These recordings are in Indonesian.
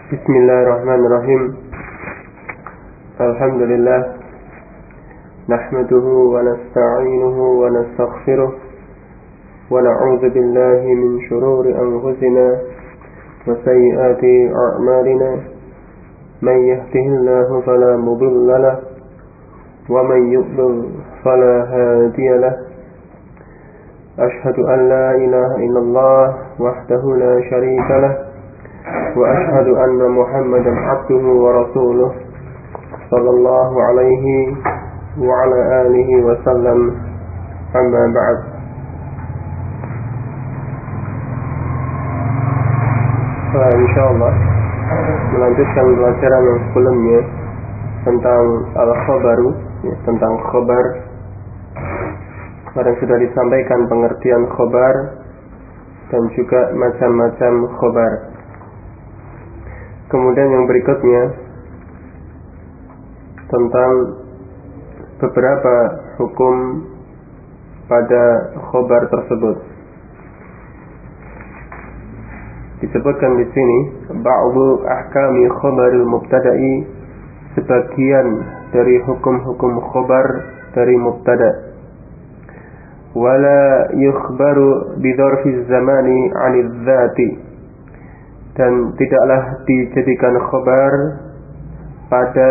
Bismillahirrahmanirrahim. Alhamdulillah. Nahmaduhu wa nasta'inuhu wa nastaghfiruh. Wa na'udzu billahi min shururi anfusina wa sayyiati a'malina. Man yahdihillahu fala mudilla lahu wa man yudlil fala hadiya lahu. Ashhadu an la ilaha illallah wahdahu la syarika lahu. وأشهد أن محمدا عبده ورسوله صلى الله عليه وعلى آله وسلم أما بعد. Insyaallah melanjutkan pelajaran yang sebelumnya tentang al-khabaru, tentang khabar. Kemarin sudah disampaikan pengertian khabar dan juga macam-macam khabar. Kemudian yang berikutnya tentang beberapa hukum pada khobar tersebut. Disebutkan di sini ba'du ahkami khobaril mubtada'i, sebagian dari hukum-hukum khobar dari mubtada'. Wala yukhbaru bidharfi zamani 'anil dzati, dan tidaklah dijadikan khabar pada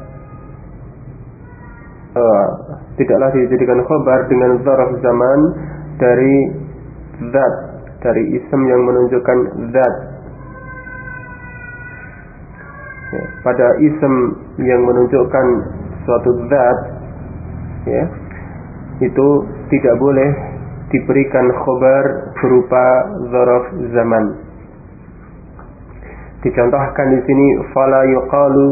dengan zarf zaman dari zat, dari ism yang menunjukkan zat. Pada ism yang menunjukkan suatu zat, itu tidak boleh diberikan khabar berupa zarf zaman. Dicontohkan di sini fala yuqalu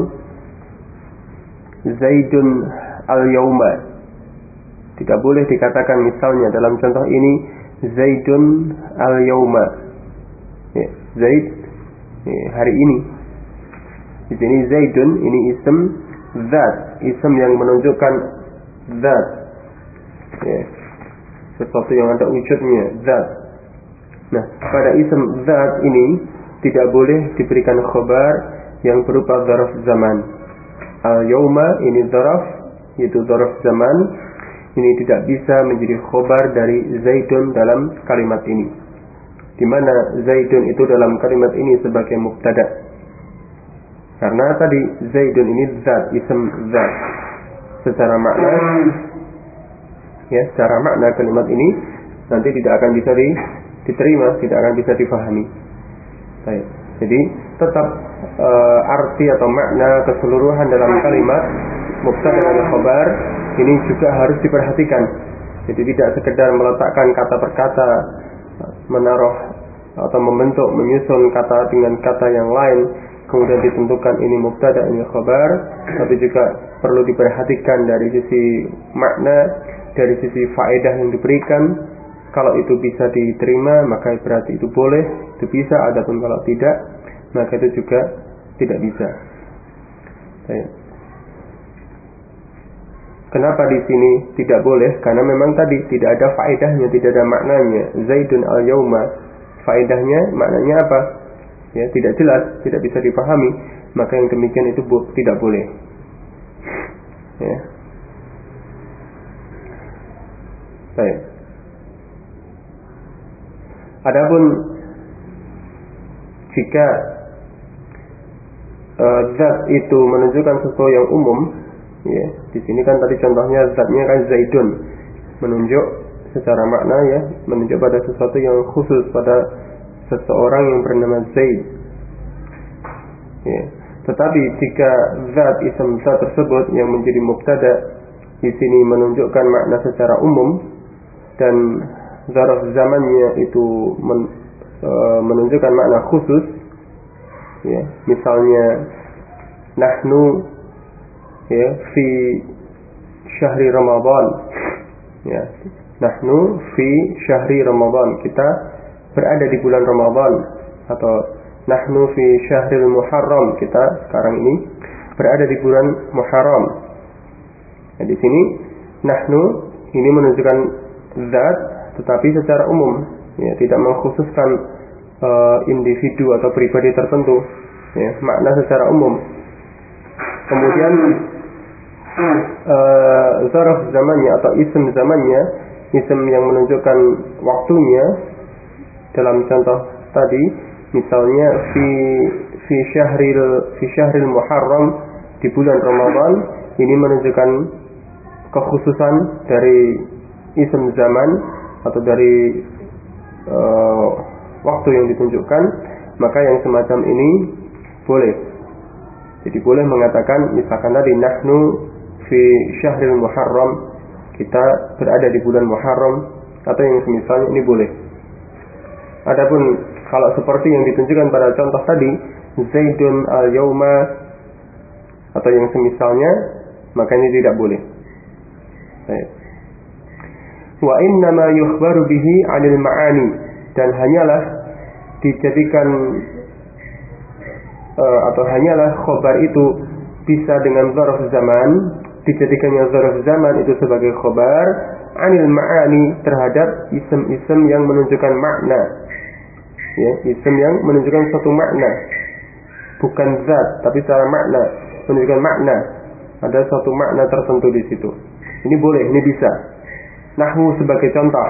Zaidun al-yawma. Tidak boleh dikatakan misalnya dalam contoh ini Zaidun al-yawma. Zaid hari ini. Di sini Zaidun ini ism zat, ism yang menunjukkan zat. Sesuatu yang ada wujudnya, zat. Nah, pada ism zat ini tidak boleh diberikan khabar yang berupa zarf zaman. Al-yawma ini zarf, yaitu zarf zaman. Ini tidak bisa menjadi khabar dari Zaidun dalam kalimat ini, di mana Zaidun itu dalam kalimat ini sebagai mubtada. Karena tadi Zaidun ini zat, ism zat. Secara makna, secara makna kalimat ini nanti tidak akan bisa diterima, tidak akan bisa difahami. Baik. Jadi tetap arti atau makna keseluruhan dalam kalimat mubtada dan khabar ini juga harus diperhatikan. Jadi tidak sekedar meletakkan kata per kata, menaruh atau membentuk, menyusun kata dengan kata yang lain, kemudian ditentukan ini mubtada, ini khabar, tapi juga perlu diperhatikan dari sisi makna, dari sisi faedah yang diberikan. Kalau itu bisa diterima, maka berarti itu boleh, itu bisa. Adapun kalau tidak, maka itu juga tidak bisa. Kenapa di sini tidak boleh? Karena memang tadi tidak ada faedahnya, tidak ada maknanya. Zaidun al-yawma, faedahnya, maknanya apa? Tidak jelas, tidak bisa dipahami. Maka yang demikian itu tidak boleh. Baik. Adapun jika zat itu menunjukkan sesuatu yang umum, di sini kan tadi contohnya zatnya kan Zaidun, menunjuk secara makna, menunjuk pada sesuatu yang khusus, pada seseorang yang bernama Zaid. Tetapi jika zat, ism zat tersebut yang menjadi mubtada di sini menunjukkan makna secara umum dan zarf zamannya itu menunjukkan makna khusus, misalnya nahnu fi syahri Ramadan, nahnu fi syahri Ramadan, kita berada di bulan Ramadan, atau nahnu fi syahril Muharram, kita sekarang ini berada di bulan Muharram. Di sini nahnu ini menunjukkan zat, tetapi secara umum, tidak mengkhususkan individu atau pribadi tertentu. ya, makna secara umum. Kemudian zarf zamannya atau isim zamannya, isim yang menunjukkan waktunya dalam contoh tadi, misalnya fi syahril Muharram, di bulan Ramadan, ini menunjukkan kekhususan dari isim zaman atau dari waktu yang ditunjukkan, maka yang semacam ini boleh. Jadi boleh mengatakan misalkan tadi nahnu fi syahril Muharram, kita berada di bulan Muharram, atau yang semisalnya, ini boleh. Adapun kalau seperti yang ditunjukkan pada contoh tadi, Zaidun al-yawma atau yang semisalnya, maka ini tidak boleh. Baik. Wa innama yukhbaru bihi 'anil ma'ani, dan hanyalah dijadikan atau hanyalah khobar itu bisa dengan zarf zaman, dijadikannya zarf zaman itu sebagai khobar 'anil ma'ani, terhadap isim-isim yang menunjukkan makna. Ya, isim yang menunjukkan suatu makna, bukan zat, tapi secara makna, menunjukkan makna. Ada suatu makna tertentu di situ. Ini boleh, ini bisa. Nahwu sebagai contoh,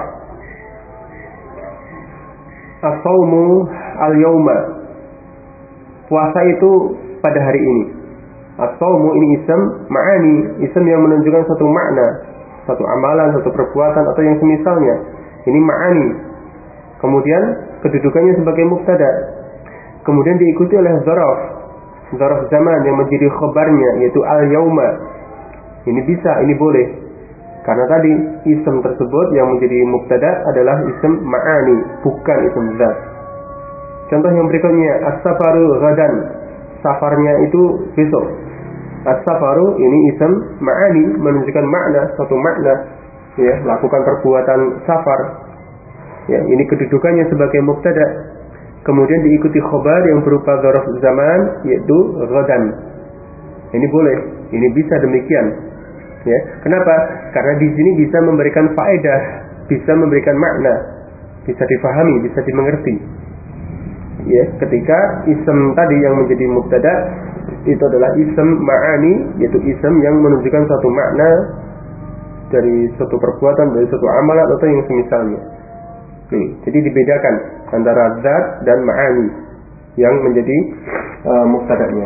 as-shaumu al-yawma, puasa itu pada hari ini. As-shaumu ini isim ma'ani, isim yang menunjukkan suatu makna, suatu amalan, suatu perbuatan atau yang semisalnya. Ini ma'ani. Kemudian kedudukannya sebagai mubtada. Kemudian diikuti oleh zarf zaman yang menjadi khabarnya, yaitu al-yawma. Ini bisa, ini boleh. Karena tadi isim tersebut yang menjadi mubtada adalah isim ma'ani, bukan isim zat. Contoh yang berikutnya, as-safaru ghadan, safarnya itu besok. As-safaru ini isim ma'ani, menunjukkan makna, suatu makna, ya, lakukan perbuatan safar. Ya, ini kedudukannya sebagai mubtada. Kemudian diikuti khobar yang berupa zarf zaman, yaitu ghadan. Ini boleh, ini bisa demikian. Ya, kenapa? Karena di sini bisa memberikan faedah, bisa memberikan makna, bisa difahami, bisa dimengerti. Ya, ketika isim tadi yang menjadi mubtada itu adalah isim ma'ani, yaitu isim yang menunjukkan suatu makna dari suatu perbuatan, dari suatu amalan atau yang semisalnya. Jadi dibedakan antara zat dan ma'ani yang menjadi mubtada'nya.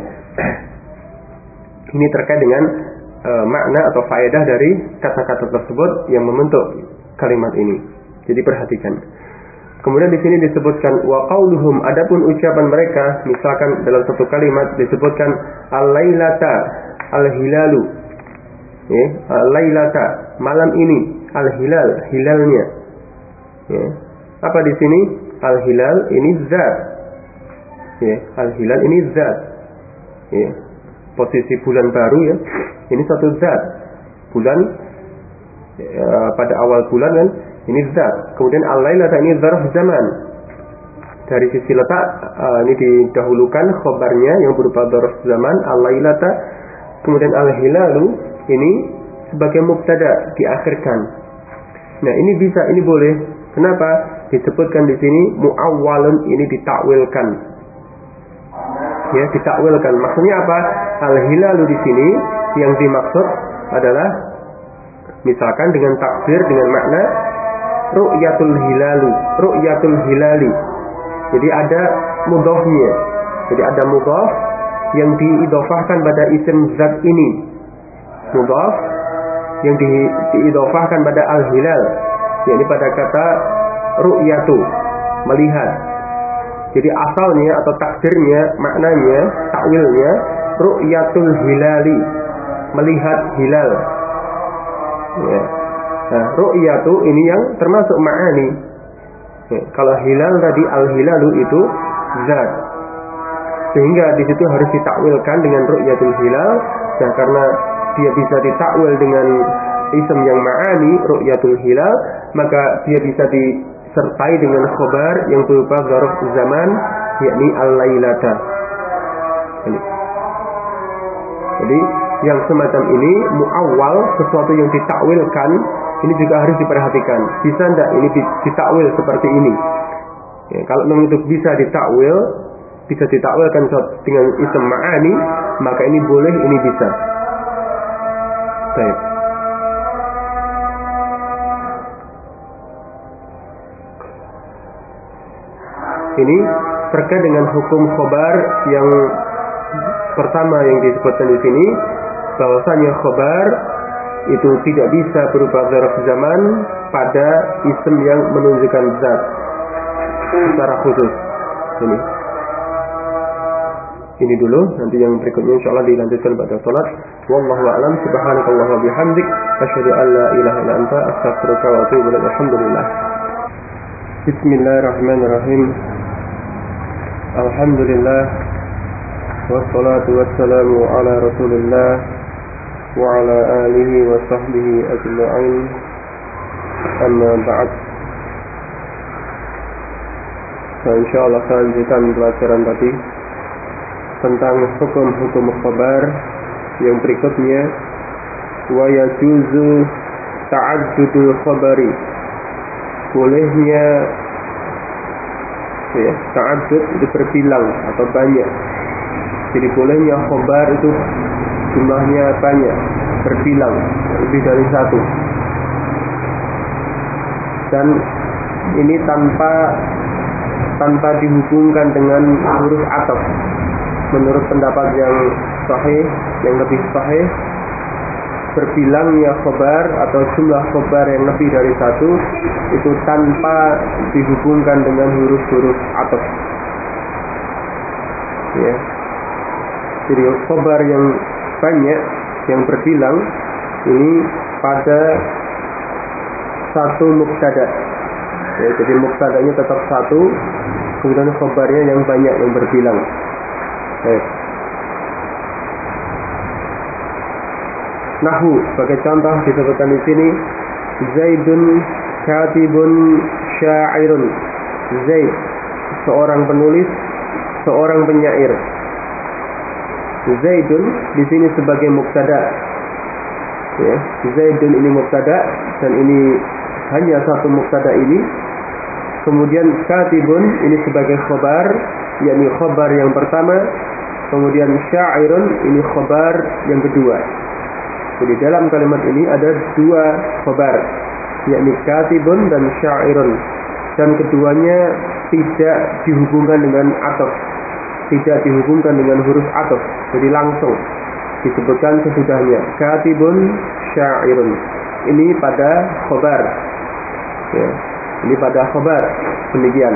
Ini terkait dengan makna atau faedah dari kata-kata tersebut yang membentuk kalimat ini. Jadi perhatikan. Kemudian di sini disebutkan wa qauluhum, adapun ucapan mereka, misalkan dalam satu kalimat disebutkan al-lailata al-hilalu. Ya, al-lailata, malam ini, al-hilal, hilalnya. Ya. Apa di sini? Al-hilal ini zat. Ya, al-hilal ini zat. Ya. Posisi bulan baru, ya. Ini satu zat. Bulan pada awal bulan kan, ini zat. Kemudian al-lailata ini zarf zaman. Dari sisi letak ini didahulukan khobarnya yang berupa zarf zaman, al-lailata. Kemudian al-hilalu ini sebagai mubtada diakhirkan. Nah, ini bisa, ini boleh. Kenapa? Disebutkan di sini muawwalun, ini ditakwilkan. Ya, ditakwilkan. Maksudnya apa? Al-hilalu di sini yang dimaksud adalah misalkan dengan takdir, dengan makna ru'yatul hilalu, ru'yatul hilali. Jadi ada mudhafnya. Jadi ada mudhaf yang diidhofahkan pada isim zat ini. Mudhaf yang diidhofahkan pada al-hilal, yakni pada kata ru'yatu, melihat. Jadi asalnya atau takdirnya, maknanya, takwilnya ru'yatul hilali, melihat hilal. Ya. Nah, ru'yatu ini yang termasuk ma'ani. Ya, kalau hilal tadi al-hilalu itu zat. Sehingga di situ harus ditakwilkan dengan ru'yatul hilal. Nah, karena dia bisa ditakwil dengan isim yang ma'ani, ru'yatul hilal, maka dia bisa disertai dengan khobar yang berupa zarf zaman, yakni al-lailata. Jadi yang semacam ini muawwal, sesuatu yang ditakwilkan, ini juga harus diperhatikan. Bisa enggak ini ditakwil seperti ini? Ya, kalau memang itu bisa ditakwil, bisa ditakwilkan dengan isim ma'ani, maka ini boleh, ini bisa. Baik. Ini terkait dengan hukum khobar yang pertama yang disebutkan di sini, bahwasanya khobar itu tidak bisa berubah zarf zaman pada isim yang menunjukkan zat secara khusus. Ini dulu, nanti yang berikutnya insyaallah dilanjutkan pada salat. Wallahu a'lam. Subhanakallah wa bihamdik, asyhadu an la ilaha illa anta, astaghfiruka wa atubu ilaik. Alhamdulillah. Bismillahirrahmanirrahim. Alhamdulillah wassalatu wassalamu ala Rasulillah wa ala alihi wa sahbihi ajma'in. Amma ba'd. Insyaallah kita lanjutkan pelajaran tadi tentang hukum-hukum khabar yang berikutnya. Wa yajuzu ta'addudul khabari, bolehnya ta'addud itu berbilang atau banyak. Jadi bolehnya khabar itu jumlahnya banyak, berbilang, lebih dari satu. Dan ini tanpa dihubungkan dengan huruf ataf. Menurut pendapat yang sahih, yang lebih sahih, berbilangnya khobar atau jumlah khobar yang lebih dari satu itu tanpa dihubungkan dengan huruf-huruf ataf. Ya. Jadi khobar yang banyak, yang berbilang, ini pada satu mubtada. Ya, jadi mubtadanya tetap satu, kemudian khobarnya yang banyak, yang berbilang. Nahu sebagai contoh disebutkan di sini, Zaidun katibun syairun. Zaid seorang penulis, seorang penyair. Zaidun di sini sebagai mubtada. Ya, Zaidun ini mubtada dan ini hanya satu mubtada ini. Kemudian katibun ini sebagai khabar, yakni khabar yang pertama. Kemudian syairun ini khabar yang kedua. Jadi dalam kalimat ini ada dua khabar, yakni katibun dan syairun. Dan keduanya tidak dihubungkan dengan ataf, tidak dihubungkan dengan huruf ataf. Jadi langsung disebutkan sesudahnya, katibun syairun. Ini pada khabar. Ya, ini pada khabar. Demikian.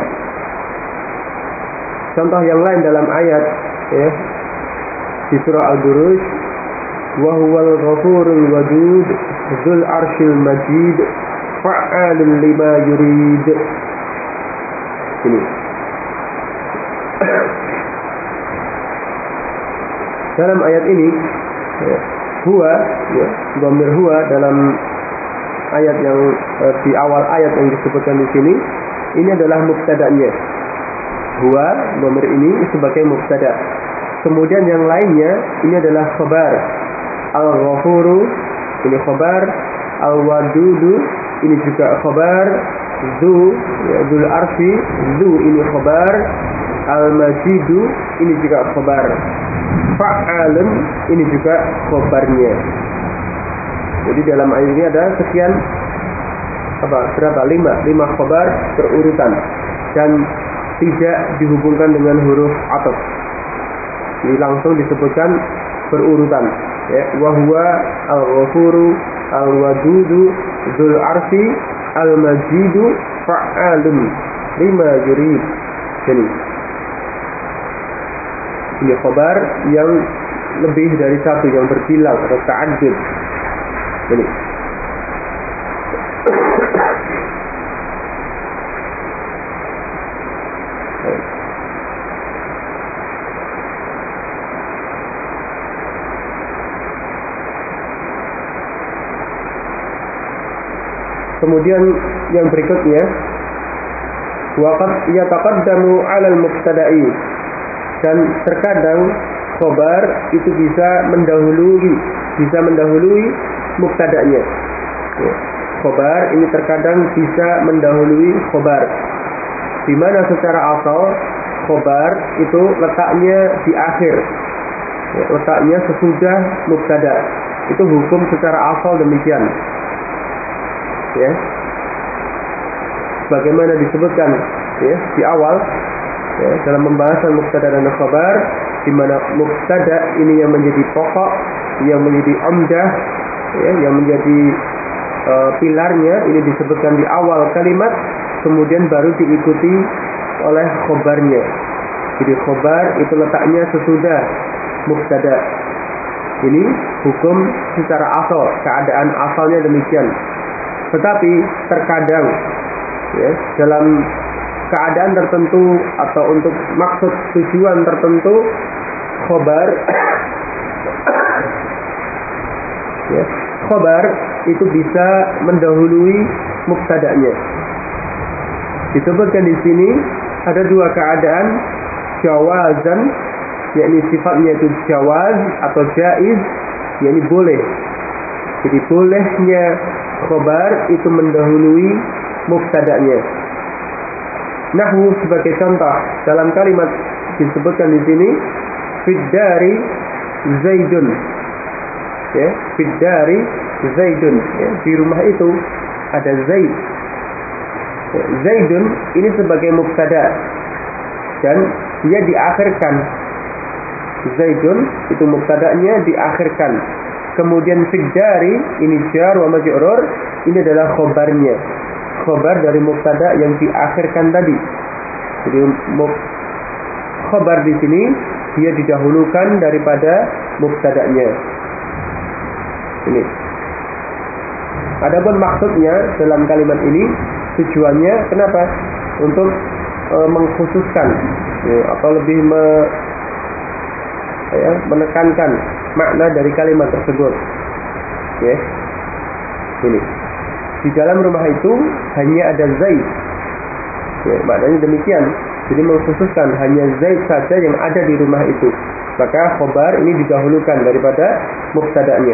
Contoh yang lain dalam ayat, ya, di surah Al-Buruj, wa huwal ghafurul wadud dzul arsyil majid fa'alun lima yurid. Ini dalam ayat ini, ya, huwa, ya, dhamir huwa dalam ayat yang di awal ayat yang disebutkan di sini, ini adalah mubtada'nya. Huwa, dhamir ini sebagai mubtada. Kemudian yang lainnya ini adalah khabar. Al-Ghafuru ini khabar, Al-Wadudu ini juga khabar, Dzul Arfi, Dzu ini khabar, Al-Majidu ini juga khabar, Fa'alun ini juga khabarnya. Jadi dalam ayat ini ada sekian berapa? 5 khabar berurutan dan tidak dihubungkan dengan huruf ataf. Ini langsung disebutkan berurutan. Ya, wa huwa al-ghafuru al-wadudu dzul arsi al-majidu fa'alun lima yurid. Ini khabar yang lebih dari satu, yang berbilang atau ta'addud. Ini kemudian yang berikutnya, waqad yataqaddamu 'alal mubtada'i, dan terkadang khabar itu bisa mendahului mubtada'nya. Ya. Khabar ini terkadang bisa mendahului khabar, di mana secara asal khobar itu letaknya di akhir, ya, letaknya sesudah mubtada. Itu hukum secara asal demikian, ya. Bagaimana disebutkan, ya, di awal, ya, dalam pembahasan mubtada dan khobar, di mana mubtada ini yang menjadi pokok, yang menjadi umdah, ya, yang menjadi pilarnya, ini disebutkan di awal kalimat, kemudian baru diikuti oleh khobarnya. Jadi khobar itu letaknya sesudah mubtada. Ini hukum secara asal, keadaan asalnya demikian. Tetapi terkadang, ya, dalam keadaan tertentu atau untuk maksud tujuan tertentu, khobar ya, khobar itu bisa mendahului mubtada'nya. Disebutkan di sini ada dua keadaan, jawazan, yakni sifatnya itu jawaz atau jaiz, yakni boleh. Jadi bolehnya khobar itu mendahului mubtada'nya. Nahwu sebagai contoh dalam kalimat disebutkan di sini fiddari zaidun, ya, fiddari zaidun, ya, di rumah itu ada zaid. Ya, zaidun ini sebagai mubtada dan dia diakhirkan. Zaidun itu mubtada'nya diakhirkan. Kemudian fiddari ini jar wa majrur, ini adalah khobarnya. Khobar dari mubtada yang diakhirkan tadi. Jadi khobar di sini dia didahulukan daripada mubtada'nya. Ini. Adapun maksudnya dalam kalimat ini tujuannya kenapa? Untuk mengkhususkan, ya, atau lebih menekankan makna dari kalimat tersebut. Ya. Ini. Di dalam rumah itu hanya ada Zaid. Ya, maknanya demikian. Jadi mengkhususkan hanya Zaid saja yang ada di rumah itu. Maka khobar ini didahulukan daripada mubtada'nya.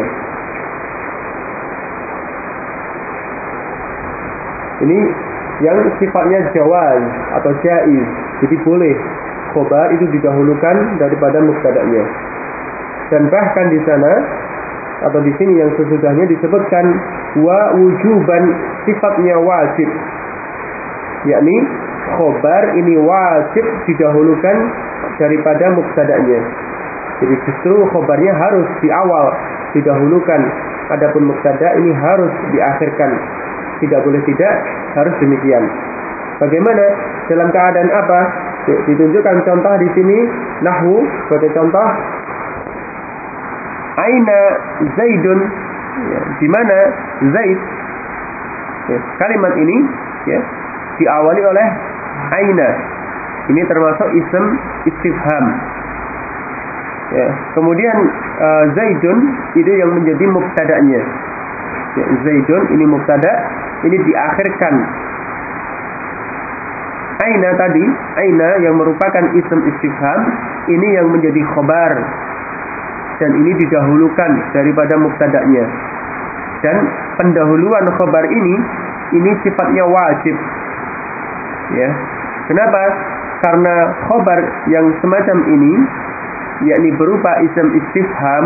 Ini yang sifatnya jawaz atau jaiz. Jadi boleh khobar itu didahulukan daripada mubtada'nya. Dan bahkan di sana atau di sini yang sesudahnya disebutkan wa wujuban, sifatnya wajib, yakni khobar ini wajib didahulukan daripada mubtada'nya. Jadi justru khobarnya harus di awal didahulukan, adapun mubtada' ini harus diakhirkan. Tidak boleh tidak, harus demikian. Bagaimana? Dalam keadaan apa? Ditunjukkan contoh di sini nahwu sebagai contoh. Aina Zaidun, ya, di mana Zaid, ya, kalimat ini, ya, diawali oleh aina. Ini termasuk ism istifham. Ya, kemudian Zaidun itu yang menjadi mubtada'nya. Ya, Zaidun ini mubtada, ini diakhirkan. Aina tadi, aina yang merupakan ism istifham, ini yang menjadi khobar. Dan ini didahulukan daripada mubtada'nya. Dan pendahuluan khobar ini sifatnya wajib. Ya. Kenapa? Karena khobar yang semacam ini, yakni berupa ism istifham,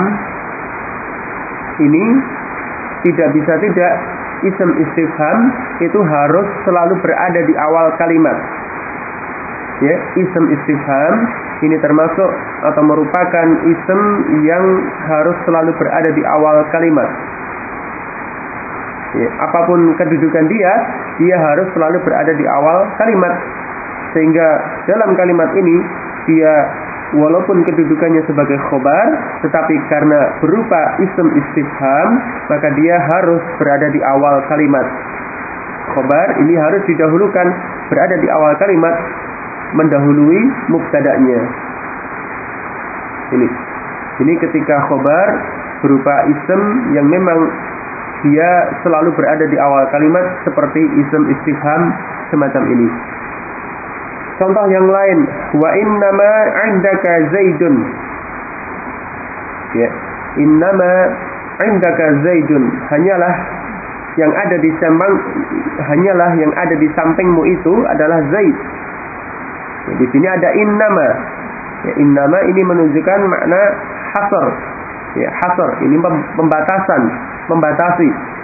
ini tidak bisa tidak, ism istifham itu harus selalu berada di awal kalimat. Ya, ism istifham ini termasuk atau merupakan ism yang harus selalu berada di awal kalimat. Ya, apapun kedudukan dia harus selalu berada di awal kalimat. Sehingga dalam kalimat ini dia walaupun kedudukannya sebagai khobar, tetapi karena berupa ism istifham, maka dia harus berada di awal kalimat. Khobar ini harus didahulukan, berada di awal kalimat, mendahului mubtada'nya. Ini ketika khobar berupa ism yang memang dia selalu berada di awal kalimat seperti ism istifham semacam ini. Contoh yang lain, wa innama 'indaka Zaidun. Ya, innama 'indaka Zaidun, hanyalah yang ada di sampingmu itu adalah Zaid. Di sini ada innama. Ya, innama ini menunjukkan makna hasr. Ya, hasr ini pembatasan, membatasi.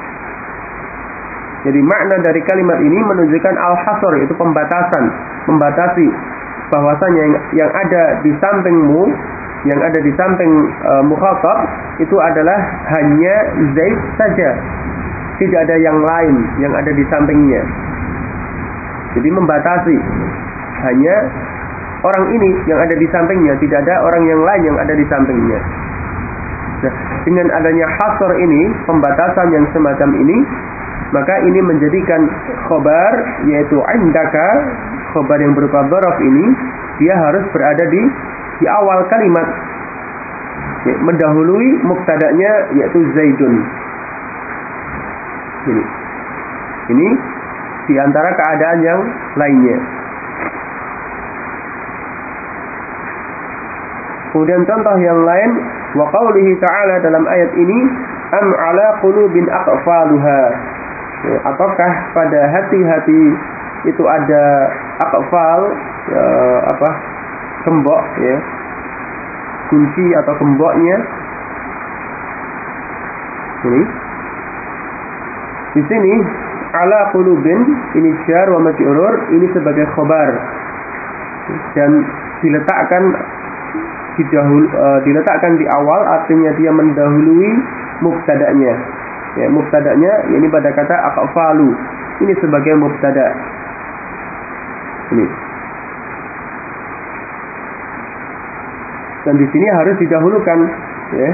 Jadi makna dari kalimat ini menunjukkan al-hasr, itu pembatasan, membatasi bahwasanya yang ada di sampingmu, yang ada di samping mukhatab itu adalah hanya Zaid saja. Tidak ada yang lain yang ada di sampingnya. Jadi membatasi hanya orang ini yang ada di sampingnya, tidak ada orang yang lain yang ada di sampingnya. Nah, dengan adanya hasr ini, pembatasan yang semacam ini, maka ini menjadikan khobar, yaitu indaka, khobar yang berupa dzaraf ini, dia harus berada di awal kalimat, ya, mendahului mubtada'nya, yaitu Zaidun. Ini di antara keadaan yang lainnya. Kemudian contoh yang lain, wa qaulihi ta'ala, dalam ayat ini, am ala qulubin aqfaluha. Ya, apakah pada hati-hati itu ada aqfal, gembok, ya, kunci atau gemboknya. Ini di sini ala qulubin, ini jar wa majrur, ini sebagai khobar dan diletakkan di awal, artinya dia mendahului mubtada'nya. Ya, mubtada'nya ini pada kata aqfalu, ini sebagai mubtada'. Ini. Dan di sini harus didahulukan, ya,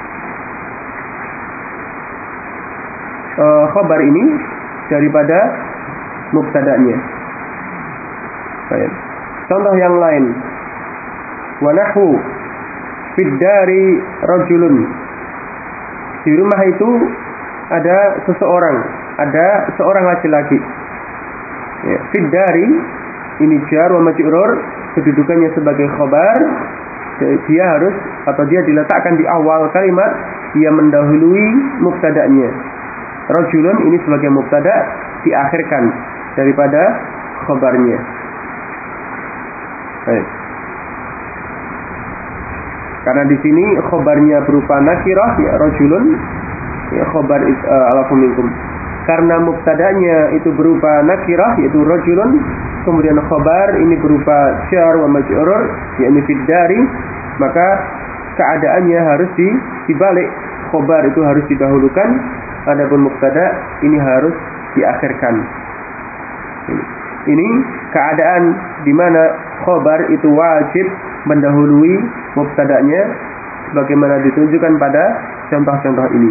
khabar ini daripada mubtada'nya. Baik. Contoh yang lain, wa nahu fid dari rajulun. Di rumah itu ada seseorang, ada seorang laki-laki. Ya, fid dari ini jar wa majrur, kedudukannya sebagai khabar. Dia harus, atau dia diletakkan di awal kalimat, dia mendahului mubtada'nya. Rajulun ini sebagai mubtada', diakhirkan daripada khabarnya. Baik. Karena di sini khabarnya berupa nakirah, ya, rajulun, ya, khabar alafu minkum. Karena mubtada'nya itu berupa nakirah, yaitu rajulun, kemudian khabar ini berupa jar wa majrur, yakni fid dari, maka keadaannya harus dibalik. Khabar itu harus didahulukan, adapun mubtada ini harus diakhirkan. Ini keadaan di mana khabar itu wajib mendahului mubtada'nya, sebagaimana ditunjukkan pada contoh-contoh ini.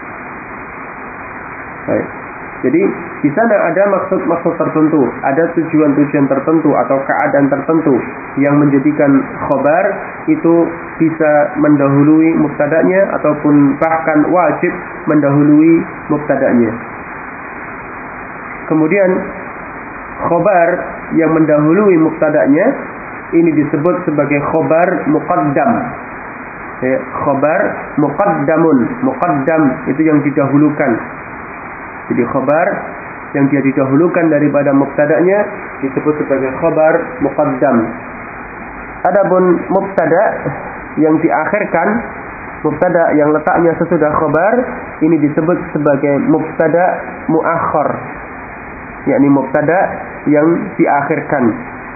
Baik. Jadi di sana ada maksud-maksud tertentu, ada tujuan-tujuan tertentu atau keadaan tertentu yang menjadikan khabar itu bisa mendahului mubtada'nya ataupun bahkan wajib mendahului mubtada'nya. Kemudian khabar yang mendahului mubtada'nya ini disebut sebagai khabar muqaddam. Ya, khabar muqaddamun, muqaddam itu yang didahulukan. Jadi khabar yang dia didahulukan daripada mubtada'nya disebut sebagai khabar muqaddam. Adapun mubtada' yang diakhirkan, mubtada' yang letaknya sesudah khabar, ini disebut sebagai mubtada' muakhkhar, yakni mubtada' yang diakhirkan.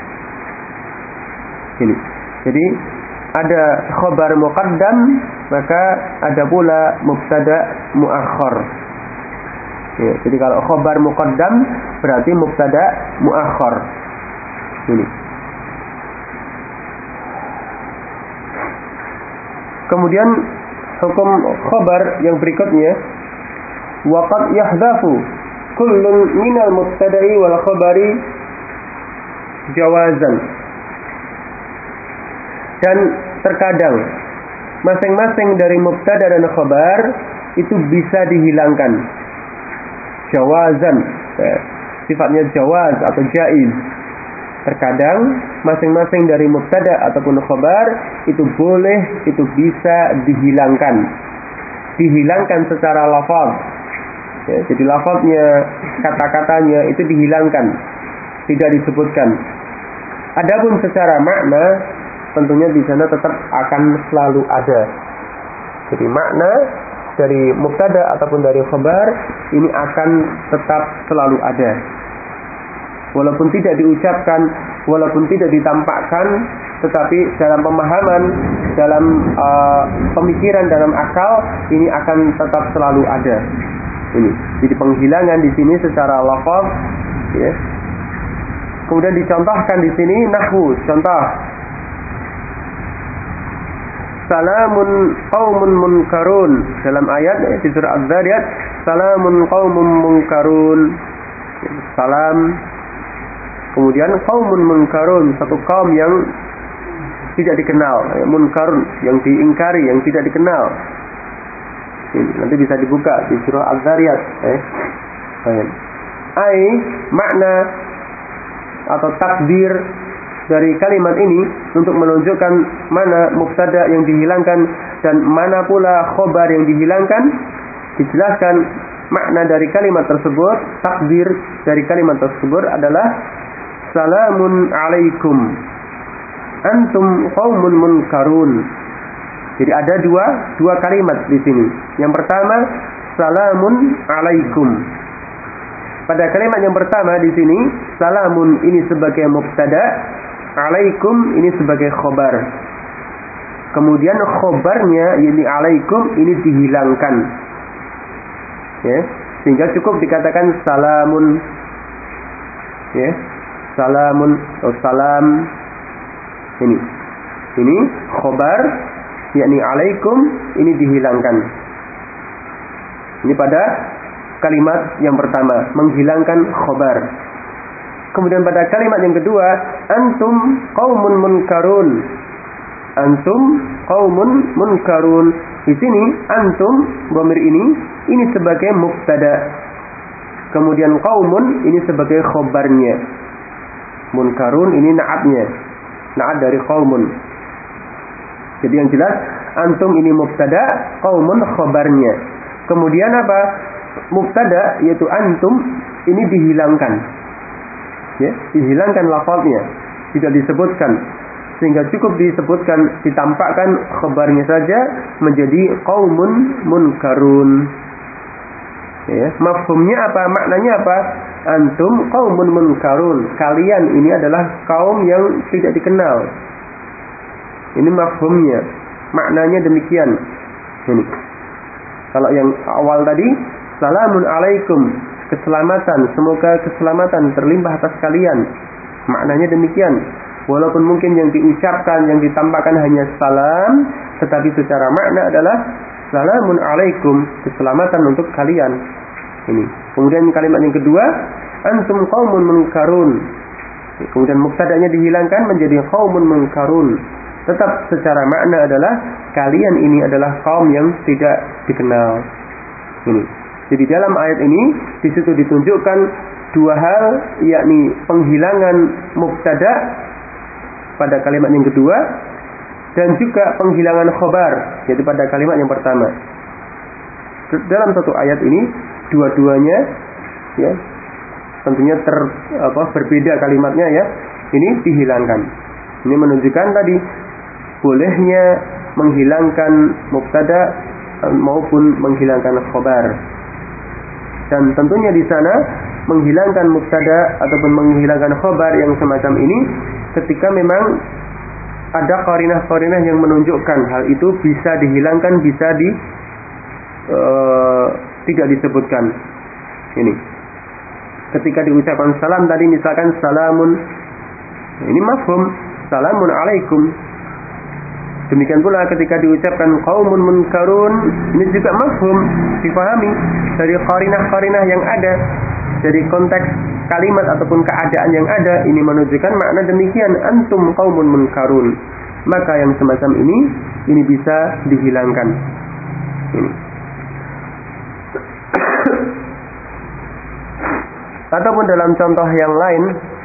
Ini. Jadi ada khabar muqaddam, maka ada pula mubtada' muakhkhar. Ya, jadi kalau khabar muqaddam berarti mubtada' muakhkhar. Ini. Kemudian hukum khabar yang berikutnya, waqad yahdhafu kullun minal mubtada'i wal khabari jawazan. Dan terkadang masing-masing dari mubtada dan khabar itu bisa dihilangkan. Jawazan, sifatnya jawaz atau jaiz. Terkadang masing-masing dari mubtada ataupun khabar itu boleh, itu bisa dihilangkan. Dihilangkan secara lafaz. Ya, jadi lafaznya, kata-katanya itu dihilangkan, tidak disebutkan. Adapun secara makna tentunya di sana tetap akan selalu ada. Jadi makna dari mubtada ataupun dari khabar ini akan tetap selalu ada. Walaupun tidak diucapkan, walaupun tidak ditampakkan, tetapi dalam pemahaman, dalam pemikiran, dalam akal ini akan tetap selalu ada. Ini. Jadi penghilangan di sini secara lafaz, ya. Kemudian dicontohkan di sini nahwu. Contoh. Salamun qaumun munkarun. Dalam ayat di surah Az-Zariyat, salamun qaumun munkarun. Salam. Kemudian qaumun munkarun, satu kaum yang tidak dikenal, munkarun, yang diingkari, yang tidak dikenal. Ini nanti bisa dibuka di surah Az-Zariyat. Makna atau takdir dari kalimat ini untuk menunjukkan mana mubtada yang dihilangkan dan mana pula khobar yang dihilangkan. Dijelaskan makna dari kalimat tersebut, takdir dari kalimat tersebut adalah salamun alaikum antum qaumun munkarun. Jadi ada dua kalimat di sini. Yang pertama salamun alaikum. Pada kalimat yang pertama di sini, salamun ini sebagai mubtada, alaikum ini sebagai khobar. Kemudian khobarnya yaitu alaikum ini dihilangkan. Ya, sehingga cukup dikatakan salamun. Ya, salamun atau salam. Ini khobar yakni alaikum ini dihilangkan. Ini pada kalimat yang pertama, menghilangkan khobar. Kemudian pada kalimat yang kedua, antum qaumun munkarun. Antum qaumun munkarun. Di sini antum dhamir ini sebagai mubtada. Kemudian qaumun ini sebagai khobarnya. Munkarun ini na'atnya. Na'at dari qaumun. Jadi yang jelas antum ini mubtada, qaumun khobarnya. Kemudian apa? Mubtada yaitu antum ini dihilangkan. Ya, dihilangkan lafaznya, tidak disebutkan. Sehingga cukup disebutkan, ditampakkan khabarnya saja menjadi qaumun munkarun. Ya, mafhumnya apa? Maknanya apa? Antum qaumun munkarun. Kalian ini adalah kaum yang tidak dikenal. Ini mafhumnya. Maknanya demikian. Ini. Kalau yang awal tadi, salamun alaikum, keselamatan, semoga keselamatan terlimpah atas kalian. Maknanya demikian. Walaupun mungkin yang diucapkan, yang ditampakkan hanya salam, tetapi secara makna adalah salamun alaikum, keselamatan untuk kalian. Ini. Kemudian kalimat yang kedua, antum qaumun munkarun. Kemudian mubtada'nya dihilangkan menjadi qaumun munkarun. Tetap secara makna adalah kalian ini adalah kaum yang tidak dikenal. Ini. Jadi dalam ayat ini di situ ditunjukkan dua hal, yakni penghilangan mubtada pada kalimat yang kedua dan juga penghilangan khobar yaitu pada kalimat yang pertama. Dalam satu ayat ini dua-duanya ya tentunya berbeda kalimatnya ya. Ini dihilangkan. Ini menunjukkan tadi bolehnya menghilangkan mubtada maupun menghilangkan khobar. Dan tentunya di sana menghilangkan mubtada ataupun menghilangkan khobar yang semacam ini ketika memang ada qarinah-qarinah yang menunjukkan hal itu bisa dihilangkan, bisa tidak disebutkan. Ini. Ketika diucapkan salam tadi misalkan salamun, ini mafhum salamun alaikum. Demikian pula ketika diucapkan qaumun munkarun, ini juga mafhum, difahami dari qarinah-qarinah yang ada, dari konteks kalimat ataupun keadaan yang ada. Ini menunjukkan makna demikian, antum qaumun munkarun. Maka yang semacam ini bisa dihilangkan. Ini. Ataupun dalam contoh yang lain,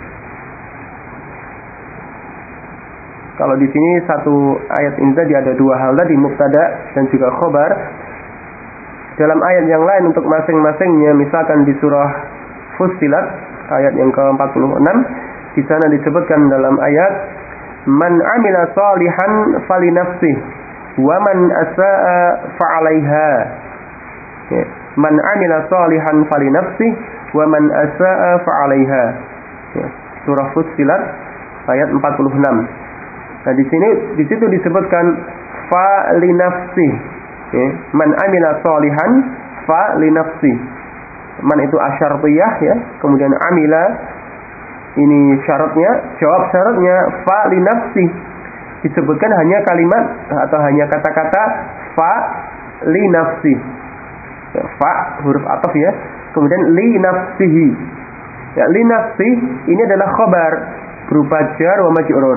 kalau di sini satu ayat ini tadi ada dua hal tadi, mubtada dan juga khobar. Dalam ayat yang lain untuk masing-masingnya, misalkan di surah Fussilat ayat yang ke-46, Di sana disebutkan dalam ayat, "Man 'amila shalihan falinafsihi wa man asaa fa'alaiha." Ya. Man 'amila shalihan falinafsihi wa man asaa fa'alaiha. Ya. Surah Fussilat ayat 46. Nah, di situ disebutkan falinafsihi. Ya. Man 'amila shalihan falinafsihi. Man itu asyartiyah ya, kemudian amila ini syaratnya, jawab syaratnya fa li nafsi. Disebutkan hanya kalimat atau hanya kata-kata fa li nafsi. Ya, fa huruf ataf ya. Kemudian li nafsihi. Ya, li nafsi ini adalah khabar berupa jar wa majrur.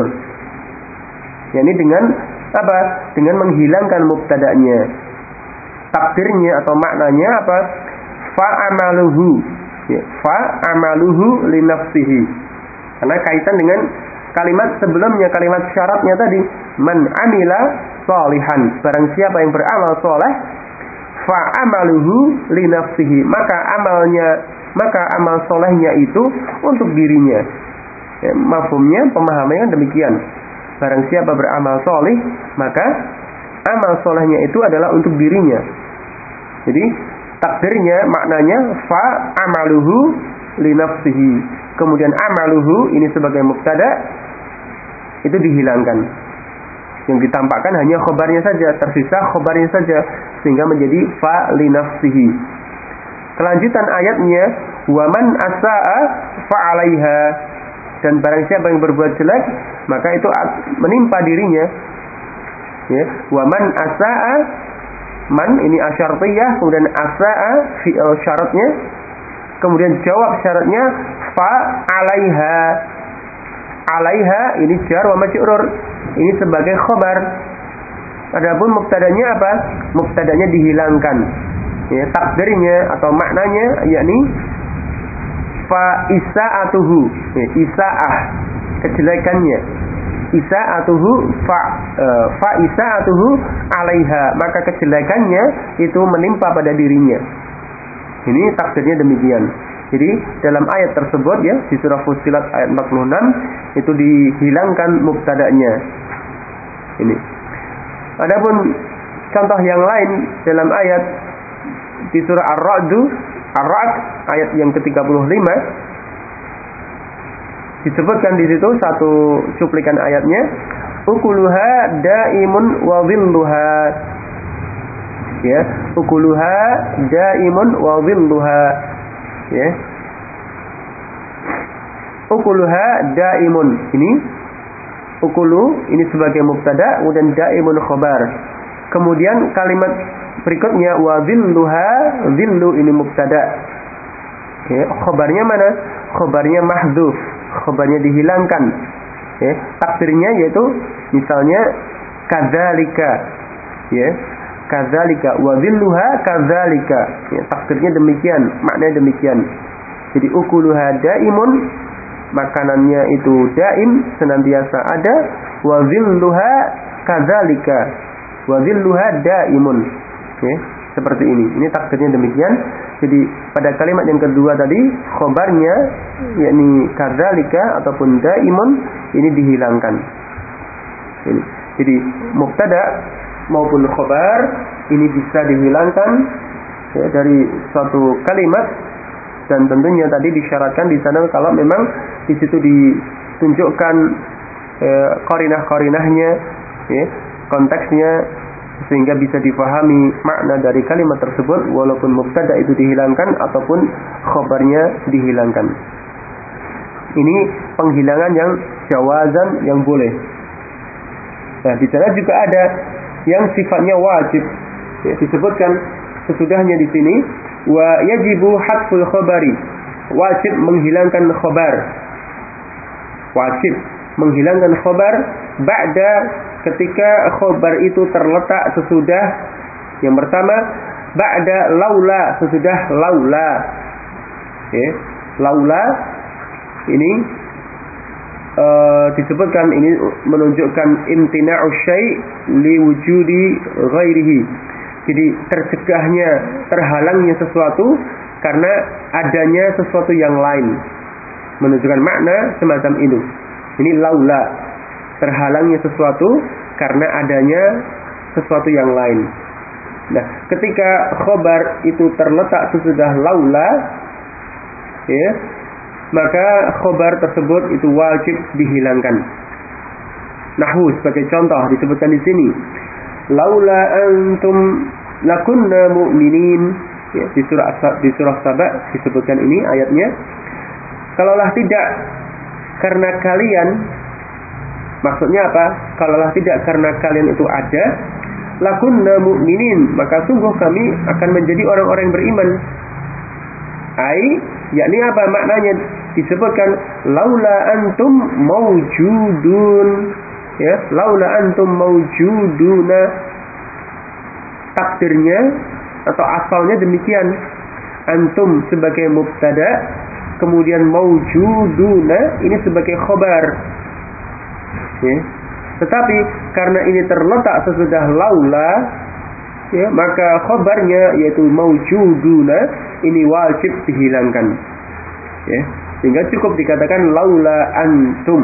Ya, ini dengan apa? Dengan menghilangkan mubtada'nya. Takdirnya atau maknanya apa? Fa amaluhu. Ya, fa amaluhu li nafsihi. Karena kaitan dengan kalimat sebelumnya, kalimat syaratnya tadi, man amila sholihan, barang siapa yang beramal soleh, fa amaluhu li nafsihi, maka amal solehnya itu untuk dirinya. Ya, mafhumnya, pemahamannya demikian. Barang siapa beramal soleh, maka amal solehnya itu adalah untuk dirinya. Jadi takdirnya, maknanya fa amaluhu li nafsihi. Kemudian amaluhu ini sebagai mubtada itu dihilangkan. Yang ditampakkan hanya khobarnya saja, tersisa khobarnya saja, sehingga menjadi fa li nafsihi. Kelanjutan ayatnya, wa man asaa fa 'alaiha, dan barang siapa yang berbuat jelek maka itu menimpa dirinya. Ya, wa man asaa, man ini asyartiyah, kemudian asaa fi'il syaratnya, kemudian jawab syaratnya fa 'alaiha. 'Alaiha ini jar wa majrur, ini sebagai khabar. Adapun mubtadanya apa? Mubtadanya dihilangkan. Ya, takdirnya atau maknanya yakni fa isaatuhu. Ya, isaah kejelekannya. Isaatuhu fa isaatuhu 'alaiha, maka kejelekannya itu menimpa pada dirinya. Ini takdirnya demikian. Jadi dalam ayat tersebut ya, di surah Fussilat ayat 46 itu dihilangkan mubtada'nya. Ini. Adapun contoh yang lain dalam ayat di surah Ar-Ra'd ayat yang ke-35 disebutkan di situ satu cuplikan ayatnya, ukuluha daimun wa dhilluha. Ya, ukuluha daimun wa dhilluha. Ya. Ukuluha daimun. Ini ukulu ini sebagai mubtada, kemudian daimun khabar. Kemudian kalimat berikutnya wa dhilluha, dhillu ini mubtada. Ya, khabarnya mana? Khabarnya mahdzuf, khabarnya dihilangkan. Ya, takdirnya yaitu misalnya kadzalika. Ya. Kadzalika wa dhilluha kadzalika. Ya, takdirnya demikian, maknanya demikian. Jadi ukuluha daimun, makanannya itu daim, senantiasa ada, wa dhilluha kadzalika. Wa dhilluha daimun. Ya, seperti ini. Ini takdirnya demikian. Jadi pada kalimat yang kedua tadi khabarnya yakni kadzalika ataupun daimun ini dihilangkan. Ini. Jadi mubtada maupun khabar ini bisa dihilangkan ya, dari suatu kalimat, dan tentunya tadi disyaratkan di sana kalau memang di situ ditunjukkan qarinah-qarinahnya ya, konteksnya, sehingga bisa dipahami makna dari kalimat tersebut walaupun mubtada itu dihilangkan ataupun khabarnya dihilangkan. Ini penghilangan yang jawazan yang boleh. Nah, di sana juga ada yang sifatnya wajib. Ya, disebutkan sesudahnya di sini, wa yajibu hadful khabari, wajib menghilangkan khabar. Wajib menghilangkan khabar ba'da, ketika khabar itu terletak sesudah yang pertama, ba'da laula, sesudah laula. Ya, laula ini disebutkan ini menunjukkan imtina'u syai' li wujudi ghairihi. Jadi tercegahnya, terhalangnya sesuatu karena adanya sesuatu yang lain. menunjukkan makna semacam itu. Ini laula, terhalangnya sesuatu karena adanya sesuatu yang lain. Nah, ketika khobar itu terletak sesudah laula, ya, maka khobar tersebut itu wajib dihilangkan. Nahwu sebagai contoh disebutkan di sini, laula antum lakunna mu'minin, ya, di surah Saba disebutkan ini ayatnya. Kalaulah tidak karena kalian, maksudnya apa? Kalaulah tidak karena kalian itu ada, lakunna mu'minin, maka sungguh kami akan menjadi orang-orang yang beriman. Yakni apa maknanya? Disebutkan laula antum maujudun, ya, laula antum maujuduna, takdirnya atau asalnya demikian. Antum sebagai mubtada, kemudian maujuduna ini sebagai khobar, ya. Tetapi karena ini terletak sesudah laula, ya, maka khobarnya yaitu maujuduna ini wajib dihilangkan, ya. Sehingga cukup dikatakan laula antum.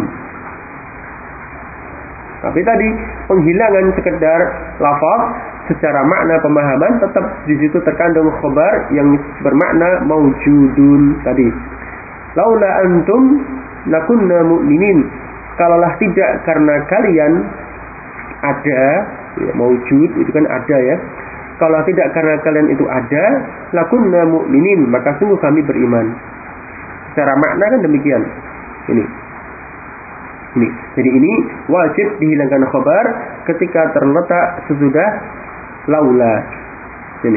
Tapi tadi penghilangan sekedar lafaz, secara makna pemahaman tetap di situ terkandung khobar yang bermakna maujudun tadi. Laula antum lakunna mu'minin, kalaulah tidak karena kalian ada, ya, maujud itu kan ada, ya. Kalau tidak karena kalian itu ada, lakunna mu'minin, maka sungguh kami beriman. Secara makna kan demikian. Ini. Jadi ini wajib dihilangkan khobar ketika terletak sesudah laula. Ini.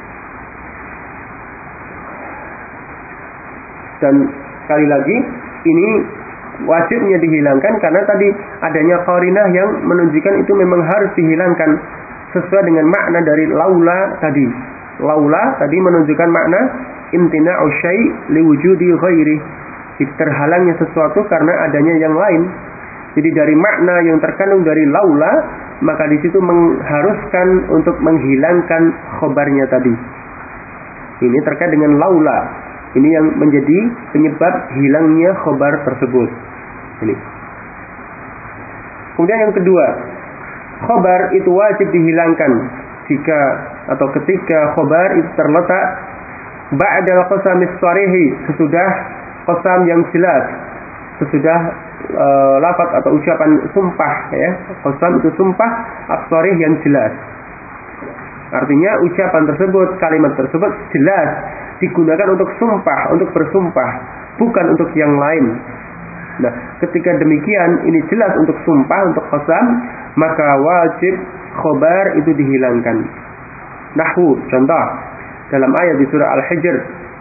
Dan sekali lagi ini wajibnya dihilangkan karena tadi adanya qarinah yang menunjukkan itu memang harus dihilangkan sesuai dengan makna dari laula tadi. Laula tadi menunjukkan makna imtina'u syai' liwujudi ghairi, terhalangnya sesuatu karena adanya yang lain. Jadi dari makna yang terkandung dari laula, maka di situ mengharuskan untuk menghilangkan khobarnya tadi. Ini terkait dengan laula. Ini yang menjadi penyebab hilangnya khobar tersebut. Ini. Kemudian yang kedua, khobar itu wajib dihilangkan jika atau ketika khobar itu terletak ba'dal qasamis sharihi, sesudah qasam yang jelas, sesudah lafaz atau ucapan sumpah, ya. Qasam itu sumpah as-sharih yang jelas. Artinya ucapan tersebut, kalimat tersebut jelas digunakan untuk sumpah, untuk bersumpah, bukan untuk yang lain. Nah, ketika demikian ini jelas untuk sumpah, untuk qasam, maka wajib khobar itu dihilangkan. Nahwu contoh dalam ayat di surah Al-Hijr,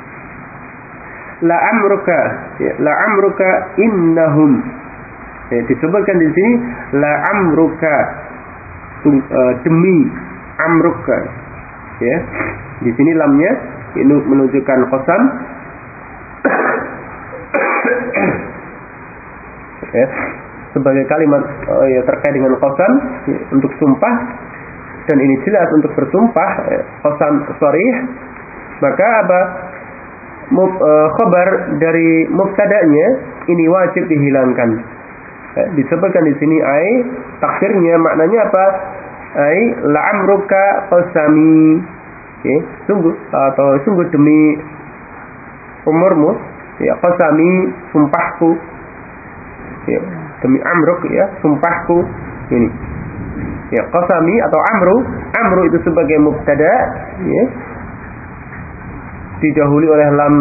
la amruka innahum, ya, disebutkan di sini la amruka, demi amruka, ya. Di sini lamnya ini menunjukkan qasam, ya, sebagai kalimat ya, terkait dengan qasam, ya, untuk sumpah, dan ini jelas untuk bersumpah, qasam sharih, maka apa? Khabar dari mubtada'nya ini wajib dihilangkan. Disebutkan di sini takdirnya maknanya apa? La'amruka qasami, sungguh demi umurmu, ya, qasami sumpahku, ya, demi amruk, ya, sumpahku. Ini, ya, qasami atau amru itu sebagai mubtada, ya, didahului oleh lam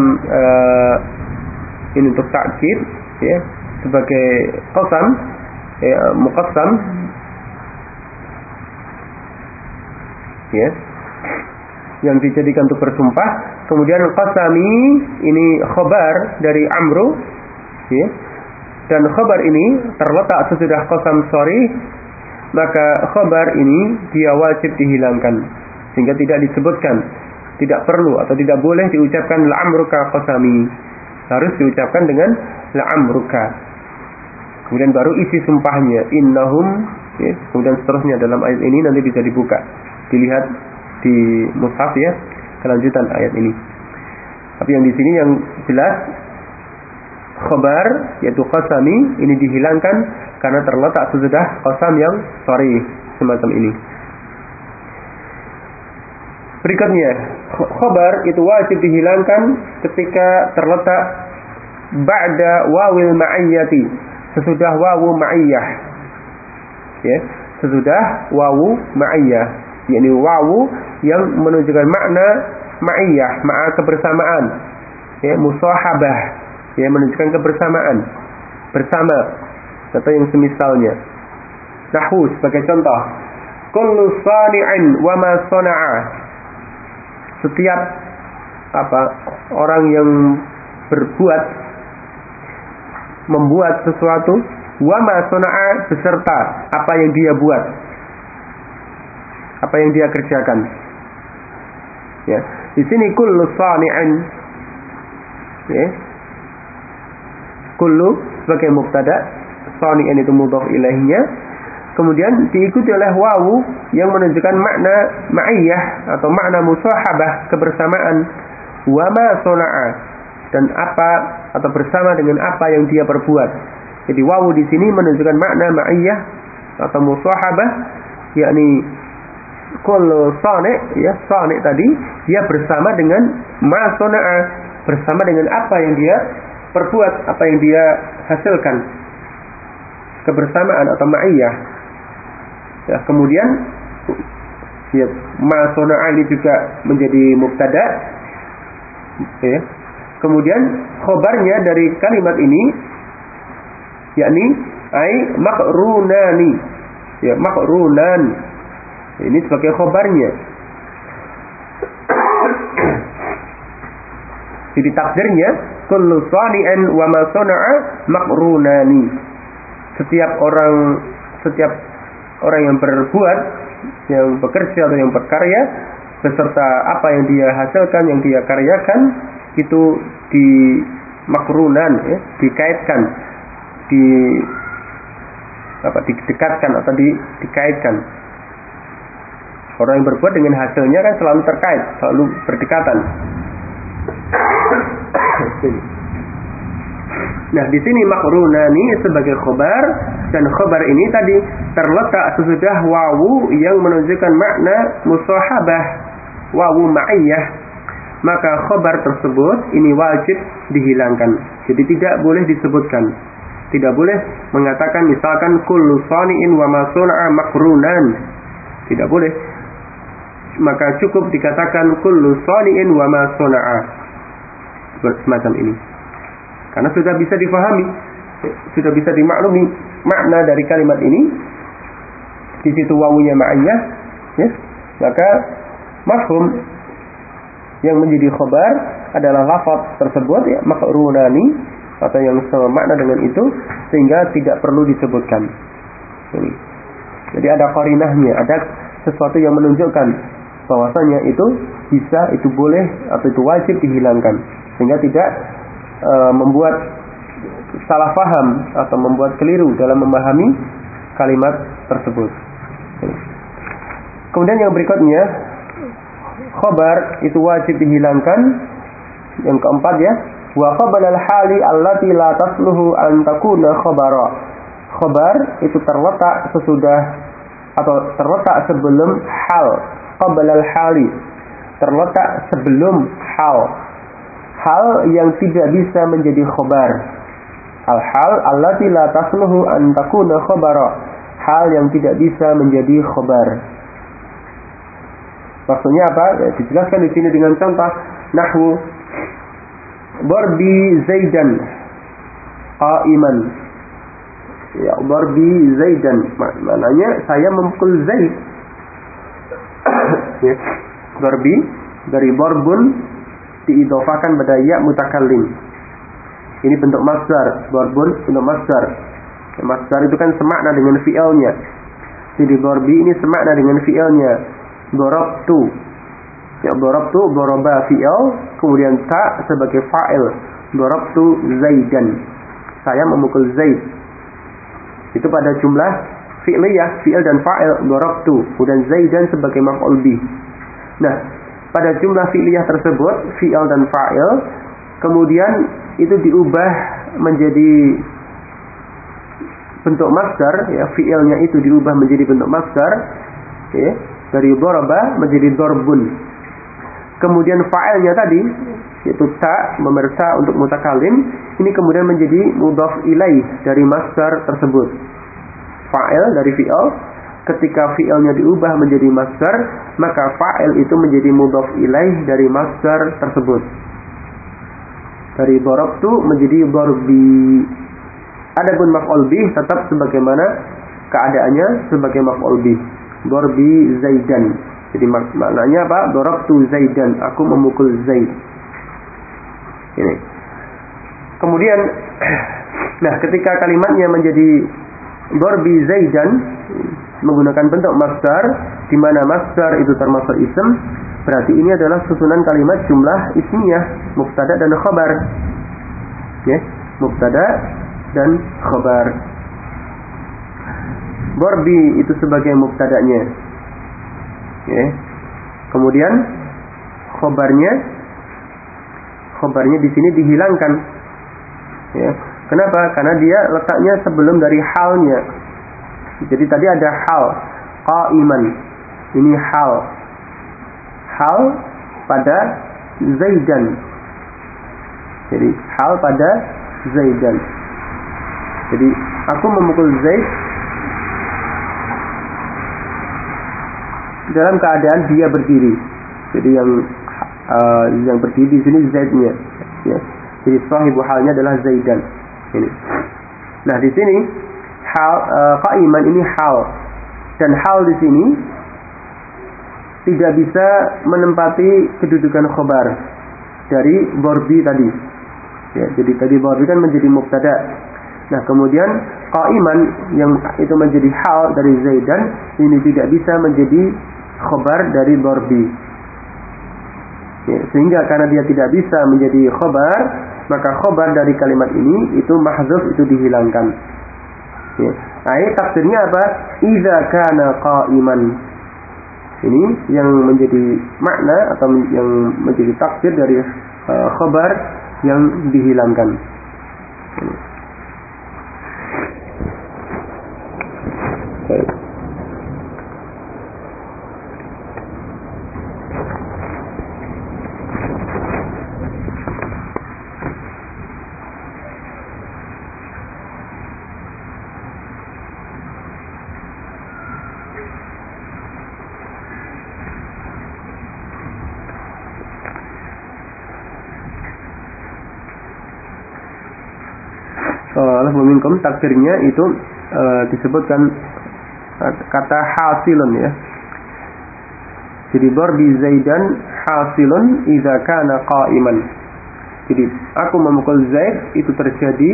ini untuk ta'kid, ya, sebagai qasam, ya, muqassam, ya, yang dijadikan untuk bersumpah. Kemudian qasami ini khabar dari amru, ya, dan khabar ini terletak sesudah qasam sharih, maka khabar ini dia wajib dihilangkan sehingga tidak disebutkan, tidak perlu atau tidak boleh diucapkan la'amruka qasami, harus diucapkan dengan la'amruka. Kemudian baru isi sumpahnya innahum, ya, kemudian seterusnya dalam ayat ini nanti bisa dibuka, dilihat di mushaf, ya, kelanjutan ayat ini. Tapi yang di sini yang jelas khobar yaitu qasami ini dihilangkan karena terletak sesudah qasam yang sharih semacam ini. Berikutnya, khobar itu wajib dihilangkan ketika terletak ba'da wawil ma'iyyati, sesudah wawu ma'iyyah. Ya, sesudah wawu ma'iyyah, yakni wawu yang menunjukkan makna ma'iyyah, makna kebersamaan. Ya, musahabah, ya menunjukkan kebersamaan, bersama atau yang semisalnya. Nahwu sebagai contoh, kullu sani'in wa ma sana'a. Setiap orang yang berbuat, membuat sesuatu, wa ma sana'a beserta apa yang dia buat, apa yang dia kerjakan. Ya, di sini kullu sani'in, ya, kullu sebagai mubtada, sani'in itu mudhaf ilaihnya, kemudian diikuti oleh wawu yang menunjukkan makna ma'iyyah atau makna musahabah, kebersamaan, wa ma sana'a, dan apa atau bersama dengan apa yang dia perbuat. Jadi wawu di sini menunjukkan makna ma'iyyah atau musahabah, yakni kullu sani', ya sani' tadi dia bersama dengan ma sana'a, bersama dengan apa yang dia perbuat, apa yang dia hasilkan, kebersamaan atau ma'iyyah. Ya, kemudian ya, ma sana'a ini juga menjadi mubtada. Ya. Kemudian khobarnya dari kalimat ini yakni ai maqrunani. Ya, maqrunan. Ini sebagai khobarnya. Jadi takdirnya kullu sani'an wa ma sana'a maqrunani. Setiap orang yang berbuat, yang bekerja atau yang berkarya beserta apa yang dia hasilkan, yang dia karyakan, itu di makrunan, ya, dikaitkan, didekatkan atau dikaitkan. Orang yang berbuat dengan hasilnya kan selalu terkait, selalu berdekatan. Nah, di sini makrunani sebagai khobar, dan khobar ini tadi terletak sesudah wawu yang menunjukkan makna musahabah, wawu ma'iyyah. Maka khobar tersebut ini wajib dihilangkan. Jadi tidak boleh disebutkan, tidak boleh mengatakan misalkan kullu sani'in wa ma sana'a makrunan, tidak boleh. Maka cukup dikatakan kullu sani'in wa ma sana'a, semacam ini. Karena sudah bisa difahami, sudah bisa dimaklumi makna dari kalimat ini. Di situ wawunya ma'iyyah, ya, maka mafhum yang menjadi khobar adalah lafaz tersebut, ya, makrunani, atau yang semakna dengan itu, sehingga tidak perlu disebutkan. Jadi ada qarinahnya, ada sesuatu yang menunjukkan bahwasanya itu bisa, itu boleh, atau itu wajib dihilangkan, sehingga tidak membuat salah faham atau membuat keliru dalam memahami kalimat tersebut. Kemudian yang berikutnya, khobar itu wajib dihilangkan. Yang keempat, ya, wa qabla al-hali allati la tasluhu an takuna khabara. Khobar itu terletak sesudah atau terletak sebelum hal. Qabla al-hali, terletak sebelum hal. Hal yang tidak bisa menjadi khobar. Al-hal allati la tasluhu an takuna khabara. Hal yang tidak bisa menjadi khobar. Maksudnya apa? Ya, dijelaskan di sini dengan contoh nahwu darbi zaidan qa'iman. Ya, darbi zaidan maknanya saya memukul Zaid. Ya, darbi dari darbun diidhofakan pada ya mutakallim. Ini bentuk masdar, darbun bentuk masdar. Masdar itu kan semakna dengan fi'ilnya. Jadi darbi ini semakna dengan fi'ilnya. Darabtu. Ya, darabtu, daraba fi'il, kemudian ta sebagai fa'il. Darabtu Zaidan. Saya memukul Zaid. Itu pada jumlah fi'liyah, fi'il dan fa'il, darabtu. Kemudian Zaidan sebagai maf'ul bih. Nah, pada jumlah fi'liyah tersebut, fi'il dan fa'il, kemudian itu diubah menjadi bentuk masdar, ya, fi'ilnya itu diubah menjadi bentuk masdar, ya, dari daraba menjadi darbun. Kemudian fa'ilnya tadi, yaitu ta, memerta untuk mutakalim, ini kemudian menjadi mudhaf ilaih dari masdar tersebut. Fa'il dari fi'il, ketika fi'ilnya diubah menjadi masdar, maka fa'il itu menjadi mudhaf ilaih dari masdar tersebut. Dari darabtu menjadi darbi. Adapun maf'ul bih tetap sebagaimana keadaannya sebagai maf'ul bih. Darbi Zaidan. Jadi maknanya apa? Darabtu Zaidan, aku memukul Zaid. Ini. Kemudian nah, ketika kalimatnya menjadi darbi Zaidan menggunakan bentuk masdar, di mana masdar itu termasuk ism, berarti ini adalah susunan kalimat jumlah ismiyah, mubtada dan khabar. Ya, mubtada dan khabar. Darbi itu sebagai mubtadanya. Ya. Kemudian khabarnya di sini dihilangkan. Ya. Kenapa? Karena dia letaknya sebelum dari halnya. Jadi tadi ada hal, qa'iman. Ini hal pada Zaidan. Jadi hal pada Zaidan. Jadi aku memukul Zaid dalam keadaan dia berdiri. Jadi yang berdiri di sini Zaidnya. Ya. Jadi sahibu halnya adalah Zaidan. Ini. Nah, di sini hal qa'iman ini hal, dan hal di sini tidak bisa menempati kedudukan khabar dari darbi tadi. Ya, jadi tadi darbi kan menjadi mubtada. Nah, kemudian qa'iman yang itu menjadi hal dari Zaidan ini tidak bisa menjadi khabar dari darbi. Ya, sehingga karena dia tidak bisa menjadi khabar, maka khabar dari kalimat ini itu mahdzuf, itu dihilangkan. Ya. Ayat takdirnya apa? Idza kana qa'iman. Ini yang menjadi makna atau yang menjadi takdir dari khabar yang dihilangkan. Baik. Minkum takdirnya itu disebutkan kata hasilun, ya. Jadi darbi Zaidan hasilun idza kana qa'iman. Jadi aku memukul Zaid itu terjadi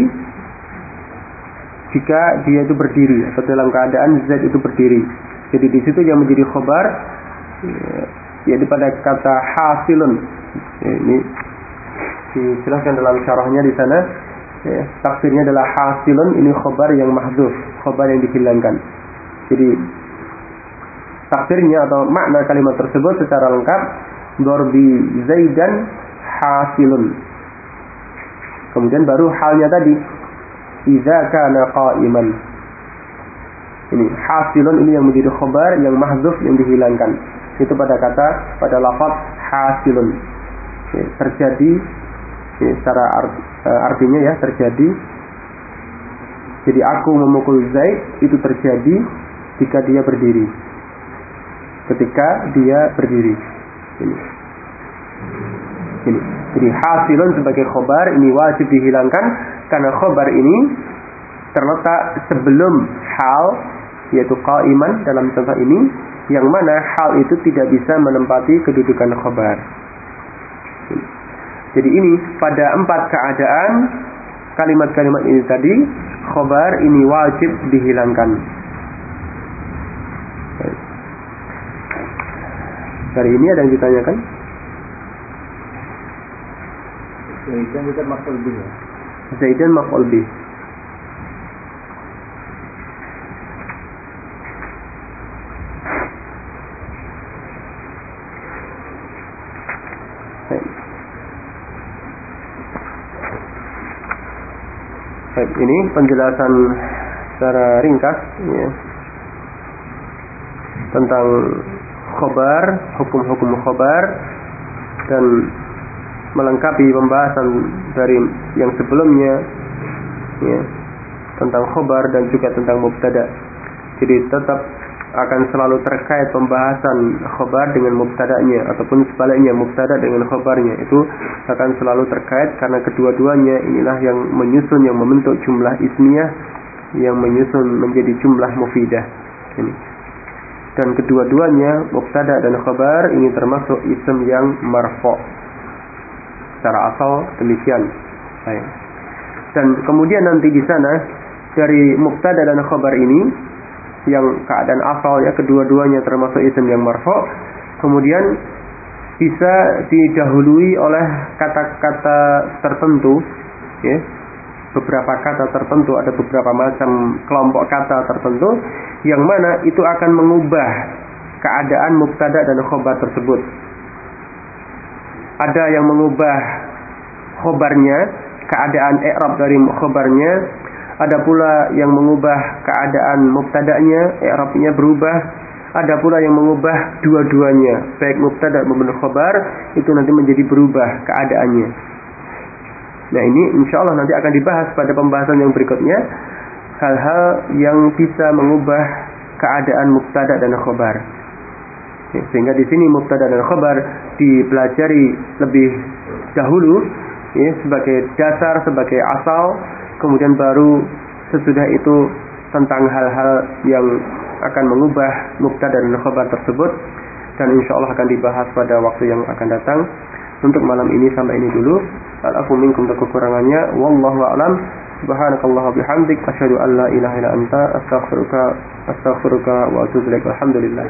jika dia itu berdiri, atau dalam keadaan Zaid itu berdiri. Jadi di situ yang menjadi khabar yaitu pada kata hasilun. Ya, ini dijelaskan dalam syarahnya di sana. Ya, takdirnya adalah hasilun, ini khabar yang mahdzuf, khabar yang dihilangkan. Jadi takdirnya atau makna kalimat tersebut secara lengkap darbi Zaidan hasilun. Kemudian baru halnya tadi idza kana qa'iman. Ini hasilun, ini yang menjadi khabar yang mahdzuf, yang dihilangkan. Itu pada pada lafaz hasilun. Ya, terjadi, ya, secara artinya ya terjadi. Jadi aku memukul Zaid itu terjadi jika dia berdiri. Ketika dia berdiri. Ini. Jadi hasilun sebagai khobar ini wajib dihilangkan karena khobar ini terletak sebelum hal, yaitu qa'iman dalam contoh ini, yang mana hal itu tidak bisa menempati kedudukan khobar. Jadi ini pada 4 keadaan kalimat-kalimat ini tadi khobar ini wajib dihilangkan. Hari ini ada yang ditanyakan? Zaidan maf'ul bih. Zaidan maf'ul bih. Baik, ini penjelasan secara ringkas ya, tentang khobar, hukum-hukum khobar, dan melengkapi pembahasan dari yang sebelumnya ya, tentang khobar dan juga tentang mubtada. Jadi tetap akan selalu terkait pembahasan khobar dengan mubtada'nya, ataupun sebaliknya mubtada dengan khobarnya, itu akan selalu terkait karena kedua-duanya inilah yang menyusun, yang membentuk jumlah ismiyah yang menyusun menjadi jumlah mufidah ini. Dan kedua-duanya mubtada dan khobar ini termasuk isim yang marfu'. Secara asal demikian. Baik. Dan kemudian nanti di sana dari mubtada dan khobar ini yang keadaan asal ya, kedua-duanya termasuk isim yang marfu', kemudian bisa didahului oleh kata-kata tertentu ya. Beberapa kata tertentu, ada beberapa macam kelompok kata tertentu yang mana itu akan mengubah keadaan mubtada dan khobar tersebut. Ada yang mengubah khobarnya, keadaan i'rab dari khobarnya. Ada pula yang mengubah keadaan mubtada'nya, i'rabnya berubah. Ada pula yang mengubah dua-duanya, baik mubtada maupun khobar, itu nanti menjadi berubah keadaannya. Nah, ini insyaallah nanti akan dibahas pada pembahasan yang berikutnya, hal-hal yang bisa mengubah keadaan mubtada dan khobar. Sehingga di sini mubtada dan khobar dipelajari lebih dahulu ya, sebagai dasar, sebagai asal, kemudian baru sesudah itu tentang hal-hal yang akan mengubah mubtada dan khobar tersebut, dan insyaallah akan dibahas pada waktu yang akan datang. Untuk malam ini sampai ini dulu. Al-afu minkum, kekurangannya wallahu a'lam. Subhanakallah bihamdik, asyhadu an la ilaha illa anta, astaghfiruka wa atubu ilaik. Alhamdulillah.